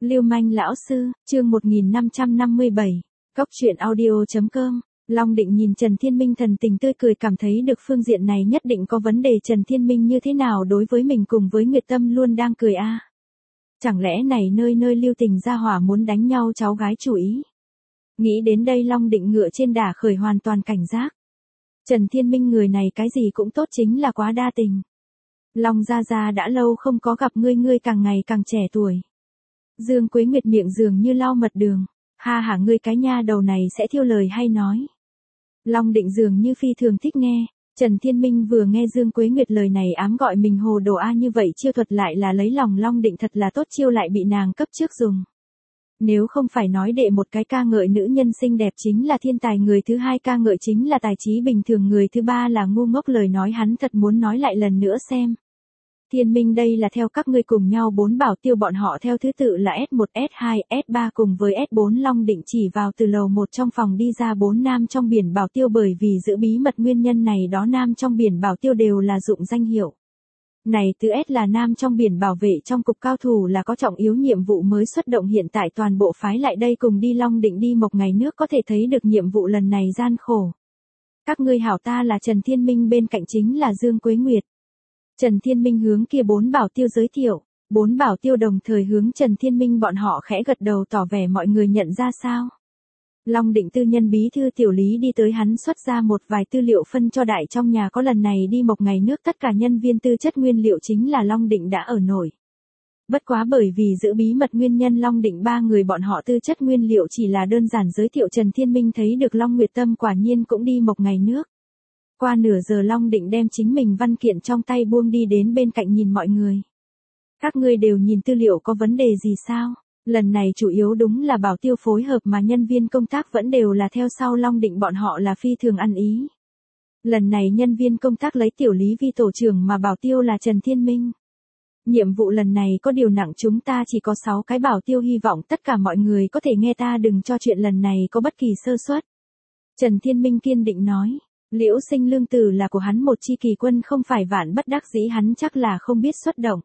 Lưu manh lão sư, chương 1557, Cóc truyện audio.com. Long Định nhìn Trần Thiên Minh thần tình tươi cười, cảm thấy được phương diện này nhất định có vấn đề. Trần Thiên Minh như thế nào đối với mình cùng với Nguyệt Tâm luôn đang cười a. Chẳng lẽ này nơi nơi lưu tình gia hỏa muốn đánh nhau cháu gái chủ ý. Nghĩ đến đây Long Định ngựa trên đà khởi hoàn toàn cảnh giác. Trần Thiên Minh người này cái gì cũng tốt, chính là quá đa tình. Long gia gia đã lâu không có gặp ngươi, ngươi càng ngày càng trẻ tuổi. Dương Quế Nguyệt miệng dường như lau mật đường. Ha hả, ngươi cái nha đầu này sẽ thiêu lời hay nói. Long Định dường như phi thường thích nghe. Trần Thiên Minh vừa nghe Dương Quế Nguyệt lời này ám gọi mình hồ đồ a, như vậy chiêu thuật lại là lấy lòng Long Định thật là tốt, chiêu lại bị nàng cấp trước dùng. Nếu không phải nói đệ một cái ca ngợi nữ nhân xinh đẹp chính là thiên tài, người thứ hai ca ngợi chính là tài trí bình thường, người thứ ba là ngu ngốc, lời nói hắn thật muốn nói lại lần nữa xem. Thiên Minh, đây là theo các ngươi cùng nhau 4 bảo tiêu, bọn họ theo thứ tự là S1, S2, S3 cùng với S4. Long Định chỉ vào từ lầu 1 trong phòng đi ra 4 nam trong biển bảo tiêu, bởi vì giữ bí mật nguyên nhân này đó nam trong biển bảo tiêu đều là dụng danh hiệu. Này từ S là nam trong biển bảo vệ trong cục cao thủ, là có trọng yếu nhiệm vụ mới xuất động, hiện tại toàn bộ phái lại đây cùng đi Long Định đi một ngày nước, có thể thấy được nhiệm vụ lần này gian khổ. Các ngươi hảo, ta là Trần Thiên Minh, bên cạnh chính là Dương Quế Nguyệt. Trần Thiên Minh hướng kia 4 bảo tiêu giới thiệu, 4 bảo tiêu đồng thời hướng Trần Thiên Minh bọn họ khẽ gật đầu tỏ vẻ mọi người nhận ra sao. Long Định tư nhân bí thư Tiểu Lý đi tới, hắn xuất ra một vài tư liệu phân cho đại trong nhà có lần này đi một ngày nước tất cả nhân viên tư chất nguyên liệu chính là Long Định đã ở nổi. Bất quá bởi vì giữ bí mật nguyên nhân Long Định 3 người bọn họ tư chất nguyên liệu chỉ là đơn giản giới thiệu. Trần Thiên Minh thấy được Long Nguyệt Tâm quả nhiên cũng đi một ngày nước. Qua nửa giờ Long Định đem chính mình văn kiện trong tay buông đi đến bên cạnh nhìn mọi người. Các ngươi đều nhìn tư liệu có vấn đề gì sao? Lần này chủ yếu đúng là bảo tiêu phối hợp mà nhân viên công tác vẫn đều là theo sau Long Định bọn họ là phi thường ăn ý. Lần này nhân viên công tác lấy Tiểu Lý vi tổ trưởng mà bảo tiêu là Trần Thiên Minh. Nhiệm vụ lần này có điều nặng, chúng ta chỉ có 6 cái bảo tiêu, hy vọng tất cả mọi người có thể nghe ta, đừng cho chuyện lần này có bất kỳ sơ suất. Trần Thiên Minh kiên định nói. Liễu Sinh lương tử là của hắn một chi kỳ quân, không phải vạn bất đắc dĩ hắn chắc là không biết xuất động.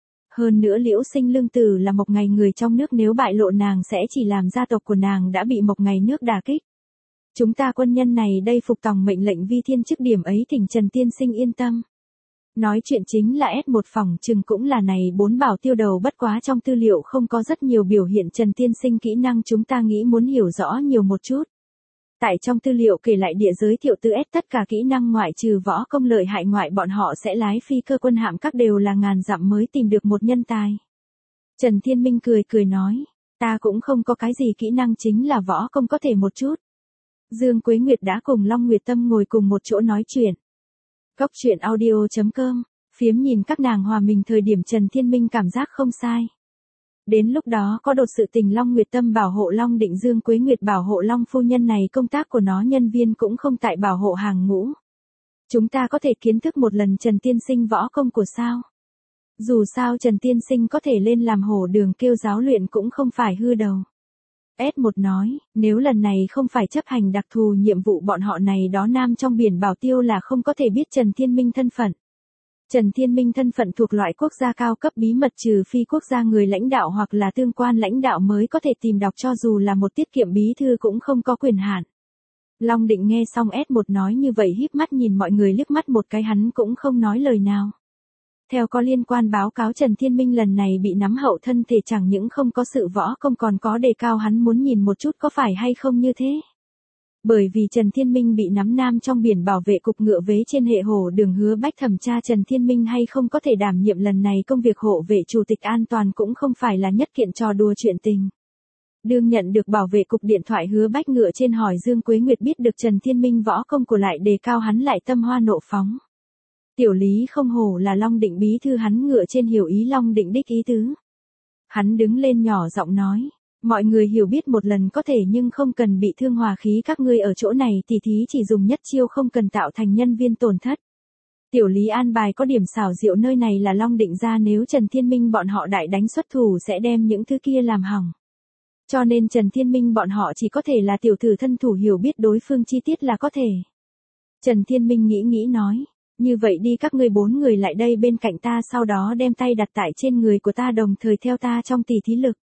Hơn nữa Liễu Sinh lương tử là một ngày người trong nước, nếu bại lộ nàng sẽ chỉ làm gia tộc của nàng đã bị một ngày nước đả kích. Chúng ta quân nhân này đây phục tòng mệnh lệnh vi thiên chức, điểm ấy thỉnh Trần tiên sinh yên tâm. Nói chuyện chính là S1 phòng trừng cũng là này 4 bảo tiêu đầu, bất quá trong tư liệu không có rất nhiều biểu hiện Trần tiên sinh kỹ năng, chúng ta nghĩ muốn hiểu rõ nhiều một chút. Tại trong tư liệu kể lại địa giới thiệu từ S tất cả kỹ năng ngoại trừ võ công lợi hại ngoại, bọn họ sẽ lái phi cơ quân hạm, các đều là ngàn dặm mới tìm được một nhân tài. Trần Thiên Minh cười cười nói, ta cũng không có cái gì kỹ năng, chính là võ công có thể một chút. Dương Quế Nguyệt đã cùng Long Nguyệt Tâm ngồi cùng một chỗ nói chuyện. Cóc truyện audio.com, phiếm nhìn các nàng hòa mình thời điểm Trần Thiên Minh cảm giác không sai. Đến lúc đó có đột sự tình, Long Nguyệt Tâm bảo hộ Long Định, Dương Quế Nguyệt bảo hộ Long phu nhân này, công tác của nó nhân viên cũng không tại bảo hộ hàng ngũ. Chúng ta có thể kiến thức một lần Trần tiên sinh võ công của sao. Dù sao Trần tiên sinh có thể lên làm hổ đường kêu giáo luyện cũng không phải hư đầu. S1 nói, nếu lần này không phải chấp hành đặc thù nhiệm vụ, bọn họ này đó nam trong biển bảo tiêu là không có thể biết Trần Thiên Minh thân phận. Trần Thiên Minh thân phận thuộc loại quốc gia cao cấp bí mật, trừ phi quốc gia người lãnh đạo hoặc là tương quan lãnh đạo mới có thể tìm đọc, cho dù là một tiết kiệm bí thư cũng không có quyền hạn. Long Định nghe xong S1 nói như vậy híp mắt nhìn mọi người liếc mắt một cái, hắn cũng không nói lời nào. Theo có liên quan báo cáo, Trần Thiên Minh lần này bị nắm hậu thân thể, chẳng những không có sự võ công còn có đề cao, hắn muốn nhìn một chút có phải hay không như thế. Bởi vì Trần Thiên Minh bị nắm nam trong biển bảo vệ cục ngựa vế trên hệ hổ đường, Hứa Bách thẩm tra Trần Thiên Minh hay không có thể đảm nhiệm lần này công việc hộ vệ chủ tịch an toàn, cũng không phải là nhất kiện trò đùa chuyện tình. Đương nhận được bảo vệ cục điện thoại, Hứa Bách ngựa trên hỏi Dương Quế Nguyệt biết được Trần Thiên Minh võ công của lại đề cao, hắn lại tâm hoa nộ phóng. Tiểu Lý không hổ là Long Định bí thư, hắn ngựa trên hiểu ý Long Định đích ý tứ. Hắn đứng lên nhỏ giọng nói. Mọi người hiểu biết một lần có thể nhưng không cần bị thương hòa khí, các ngươi ở chỗ này tỉ thí chỉ dùng nhất chiêu, không cần tạo thành nhân viên tổn thất. Tiểu Lý an bài có điểm xảo diệu, nơi này là Long Định ra, nếu Trần Thiên Minh bọn họ đại đánh xuất thủ sẽ đem những thứ kia làm hỏng. Cho nên Trần Thiên Minh bọn họ chỉ có thể là tiểu thử thân thủ, hiểu biết đối phương chi tiết là có thể. Trần Thiên Minh nghĩ nói, như vậy đi, các ngươi 4 người lại đây bên cạnh ta, sau đó đem tay đặt tại trên người của ta, đồng thời theo ta trong tỉ thí lực.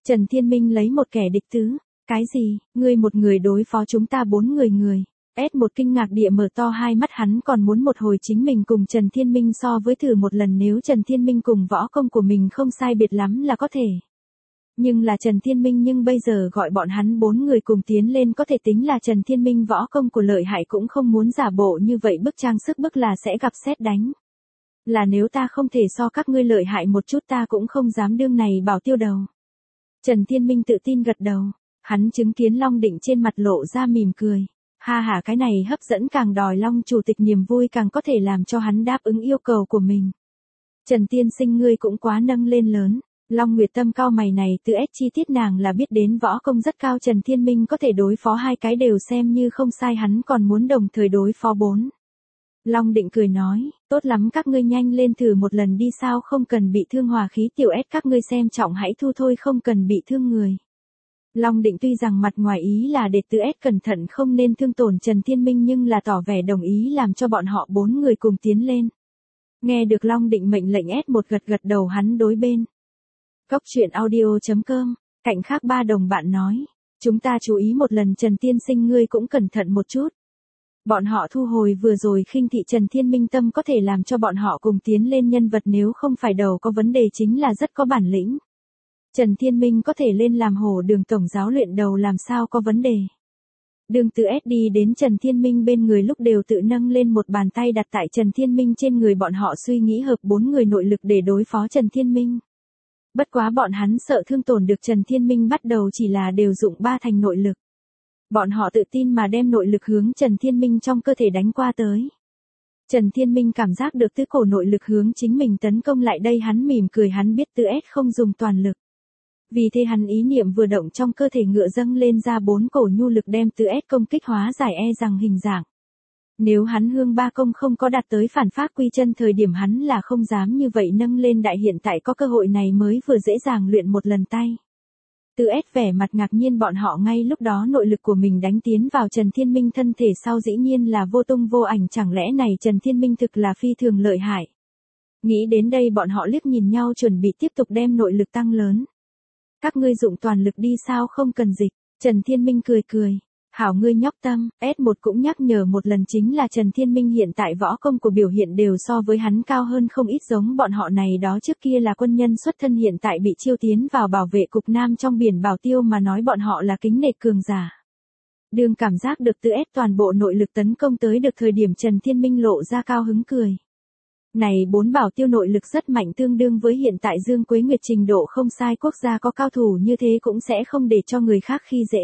Trần Thiên Minh lấy một kẻ địch tứ. Cái gì, ngươi một người đối phó chúng ta 4 người. S1 kinh ngạc địa mở to hai mắt, hắn còn muốn một hồi chính mình cùng Trần Thiên Minh so với thử một lần, nếu Trần Thiên Minh cùng võ công của mình không sai biệt lắm là có thể. Nhưng là Trần Thiên Minh, nhưng bây giờ gọi bọn hắn 4 người cùng tiến lên, có thể tính là Trần Thiên Minh võ công của lợi hại, cũng không muốn giả bộ như vậy bức trang sức bức là sẽ gặp sét đánh. Là nếu ta không thể so các ngươi lợi hại một chút ta cũng không dám đương này bảo tiêu đầu. Trần Thiên Minh tự tin gật đầu, hắn chứng kiến Long Định trên mặt lộ ra mỉm cười. Ha ha, cái này hấp dẫn càng đòi Long chủ tịch niềm vui, càng có thể làm cho hắn đáp ứng yêu cầu của mình. Trần tiên sinh ngươi cũng quá nâng lên lớn. Long Nguyệt Tâm cao mày, này từ S chi tiết nàng là biết đến, võ công rất cao, Trần Thiên Minh có thể đối phó 2 cái đều xem như không sai, hắn còn muốn đồng thời đối phó 4. Long Định cười nói, tốt lắm, các ngươi nhanh lên thử một lần đi, sao không cần bị thương hòa khí, tiểu S các ngươi xem trọng hãy thu thôi, không cần bị thương người. Long Định tuy rằng mặt ngoài ý là để từ S cẩn thận không nên thương tổn Trần Thiên Minh, nhưng là tỏ vẻ đồng ý làm cho bọn họ 4 người cùng tiến lên. Nghe được Long Định mệnh lệnh, S1 gật đầu, hắn đối bên Cốc truyện audio.com, cạnh khác 3 đồng bạn nói, chúng ta chú ý một lần, Trần tiên sinh ngươi cũng cẩn thận một chút. Bọn họ thu hồi vừa rồi khinh thị Trần Thiên Minh, tâm có thể làm cho bọn họ cùng tiến lên nhân vật nếu không phải đầu có vấn đề chính là rất có bản lĩnh. Trần Thiên Minh có thể lên làm Hổ Đường tổng giáo luyện, đầu làm sao có vấn đề. Đường Từ S đi đến Trần Thiên Minh bên người lúc đều tự nâng lên một bàn tay đặt tại Trần Thiên Minh trên người, bọn họ suy nghĩ hợp 4 người nội lực để đối phó Trần Thiên Minh. Bất quá bọn hắn sợ thương tổn được Trần Thiên Minh, bắt đầu chỉ là đều dụng 3 thành nội lực. Bọn họ tự tin mà đem nội lực hướng Trần Thiên Minh trong cơ thể đánh qua tới. Trần Thiên Minh cảm giác được tứ cổ nội lực hướng chính mình tấn công lại đây, hắn mỉm cười, hắn biết Từ S không dùng toàn lực. Vì thế hắn ý niệm vừa động, trong cơ thể ngựa dâng lên ra 4 cổ nhu lực đem Từ S công kích hóa giải rằng hình dạng. Nếu hắn hương ba công không có đạt tới phản phát quy chân thời điểm, hắn là không dám như vậy nâng lên đại, hiện tại có cơ hội này mới vừa dễ dàng luyện một lần tay. Từ S vẻ mặt ngạc nhiên, bọn họ ngay lúc đó nội lực của mình đánh tiến vào Trần Thiên Minh thân thể sau dĩ nhiên là vô tung vô ảnh, chẳng lẽ này Trần Thiên Minh thực là phi thường lợi hại. Nghĩ đến đây bọn họ liếc nhìn nhau chuẩn bị tiếp tục đem nội lực tăng lớn. Các ngươi dụng toàn lực đi, sao không cần dịch. Trần Thiên Minh cười. Hảo ngươi nhóc tâm. S1 cũng nhắc nhở một lần, chính là Trần Thiên Minh hiện tại võ công của biểu hiện đều so với hắn cao hơn không ít, giống bọn họ này đó trước kia là quân nhân xuất thân, hiện tại bị chiêu tiến vào bảo vệ cục Nam trong biển bảo tiêu mà nói bọn họ là kính nể cường giả. Đường cảm giác được Từ S toàn bộ nội lực tấn công tới được thời điểm, Trần Thiên Minh lộ ra cao hứng cười. Này 4 bảo tiêu nội lực rất mạnh, tương đương với hiện tại Dương Quế Nguyệt trình độ không sai, quốc gia có cao thủ như thế cũng sẽ không để cho người khác khi dễ.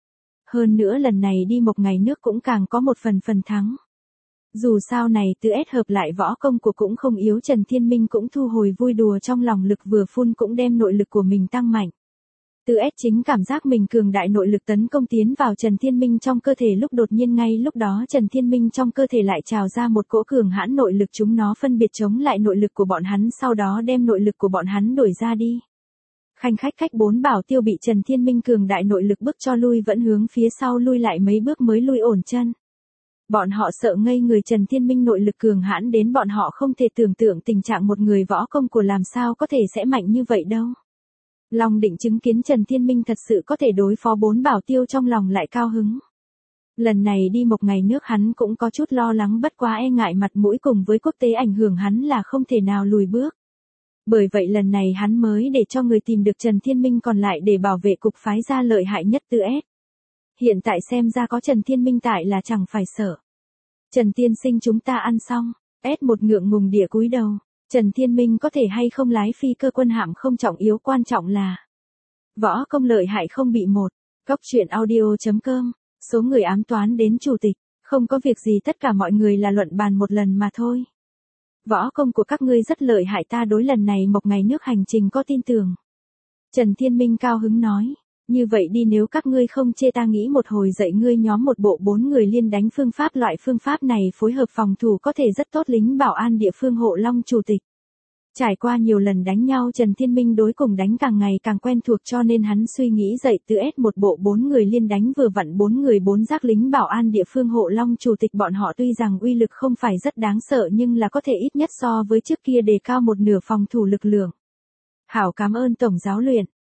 Hơn nữa lần này đi một ngày nước cũng càng có một phần thắng. Dù sao này Từ S hợp lại võ công của cũng không yếu, Trần Thiên Minh cũng thu hồi vui đùa trong lòng, lực vừa phun cũng đem nội lực của mình tăng mạnh. Từ S chính cảm giác mình cường đại, nội lực tấn công tiến vào Trần Thiên Minh trong cơ thể lúc đột nhiên ngay lúc đó Trần Thiên Minh trong cơ thể lại trào ra một cỗ cường hãn nội lực, chúng nó phân biệt chống lại nội lực của bọn hắn, sau đó đem nội lực của bọn hắn đuổi ra đi. Khanh khách cách 4 bảo tiêu bị Trần Thiên Minh cường đại nội lực bức cho lui, vẫn hướng phía sau lui lại mấy bước mới lui ổn chân. Bọn họ sợ ngây người, Trần Thiên Minh nội lực cường hãn đến bọn họ không thể tưởng tượng tình trạng một người võ công của làm sao có thể sẽ mạnh như vậy đâu. Long Định chứng kiến Trần Thiên Minh thật sự có thể đối phó 4 bảo tiêu, trong lòng lại cao hứng. Lần này đi một ngày nước hắn cũng có chút lo lắng, bất quá e ngại mặt mũi cùng với quốc tế ảnh hưởng, hắn là không thể nào lùi bước. Bởi vậy lần này hắn mới để cho người tìm được Trần Thiên Minh, còn lại để bảo vệ cục phái ra lợi hại nhất Từ S. Hiện tại xem ra có Trần Thiên Minh tại là chẳng phải sợ. Trần tiên sinh chúng ta ăn xong. S1 ngượng ngùng địa cúi đầu. Trần Thiên Minh có thể hay không lái phi cơ quân hạm không trọng yếu, quan trọng là võ công lợi hại không bị một. Cốc truyện audio.com. Số người ám toán đến chủ tịch. Không có việc gì, tất cả mọi người là luận bàn một lần mà thôi. Võ công của các ngươi rất lợi hại, ta đối lần này một ngày nước hành trình có tin tưởng. Trần Thiên Minh cao hứng nói. Như vậy đi, nếu các ngươi không chê ta nghĩ một hồi dạy ngươi nhóm một bộ 4 người liên đánh phương pháp, loại phương pháp này phối hợp phòng thủ có thể rất tốt, lính bảo an địa phương hộ Long chủ tịch. Trải qua nhiều lần đánh nhau, Trần Thiên Minh đối cùng đánh càng ngày càng quen thuộc, cho nên hắn suy nghĩ dạy Từ S một bộ 4 người liên đánh vừa vặn 4 người 4 giác lính bảo an địa phương hộ Long chủ tịch. Bọn họ tuy rằng uy lực không phải rất đáng sợ, nhưng là có thể ít nhất so với trước kia đề cao một nửa phòng thủ lực lượng. Hảo, cảm ơn tổng giáo luyện.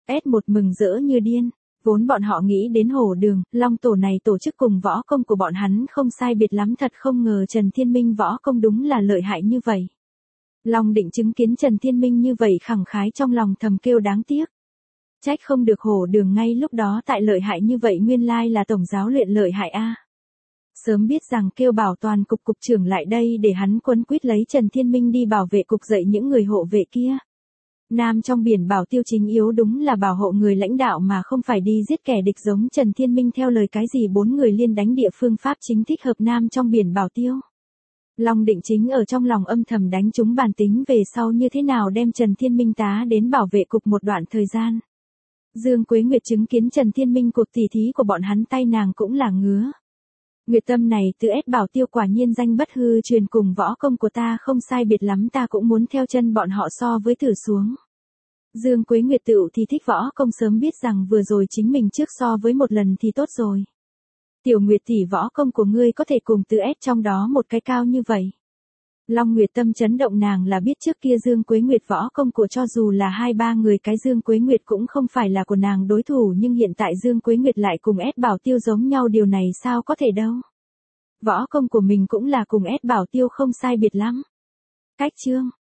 S1 mừng rỡ như điên. Vốn bọn họ nghĩ đến Hổ Đường, Long Tổ này tổ chức cùng võ công của bọn hắn không sai biệt lắm, thật không ngờ Trần Thiên Minh võ công đúng là lợi hại như vậy. Long Định chứng kiến Trần Thiên Minh như vậy khẳng khái trong lòng thầm kêu đáng tiếc. Trách không được Hổ Đường ngay lúc đó tại lợi hại như vậy, nguyên lai là tổng giáo luyện lợi hại a. Sớm biết rằng kêu bảo toàn cục cục trưởng lại đây để hắn quấn quýt lấy Trần Thiên Minh đi bảo vệ cục, dạy những người hộ vệ kia. Nam trong biển bảo tiêu chính yếu đúng là bảo hộ người lãnh đạo mà không phải đi giết kẻ địch giống Trần Thiên Minh theo lời cái gì 4 người liên đánh địa phương pháp chính thích hợp Nam trong biển bảo tiêu. Long Định chính ở trong lòng âm thầm đánh trúng bàn tính về sau như thế nào đem Trần Thiên Minh tá đến bảo vệ cục một đoạn thời gian. Dương Quế Nguyệt chứng kiến Trần Thiên Minh cuộc tỉ thí của bọn hắn tay nàng cũng là ngứa. Nguyệt Tâm này từ S bảo tiêu quả nhiên danh bất hư truyền, cùng võ công của ta không sai biệt lắm, ta cũng muốn theo chân bọn họ so với thử xuống. Dương Quế Nguyệt tựu thì thích võ công, sớm biết rằng vừa rồi chính mình trước so với một lần thì tốt rồi. Tiểu Nguyệt tỷ, võ công của ngươi có thể cùng từ S trong đó một cái cao như vậy. Long Nguyệt Tâm chấn động, nàng là biết trước kia Dương Quế Nguyệt võ công của cho dù là 2-3 người cái Dương Quế Nguyệt cũng không phải là của nàng đối thủ, nhưng hiện tại Dương Quế Nguyệt lại cùng S bảo tiêu giống nhau, điều này sao có thể đâu. Võ công của mình cũng là cùng S bảo tiêu không sai biệt lắm. Cách chương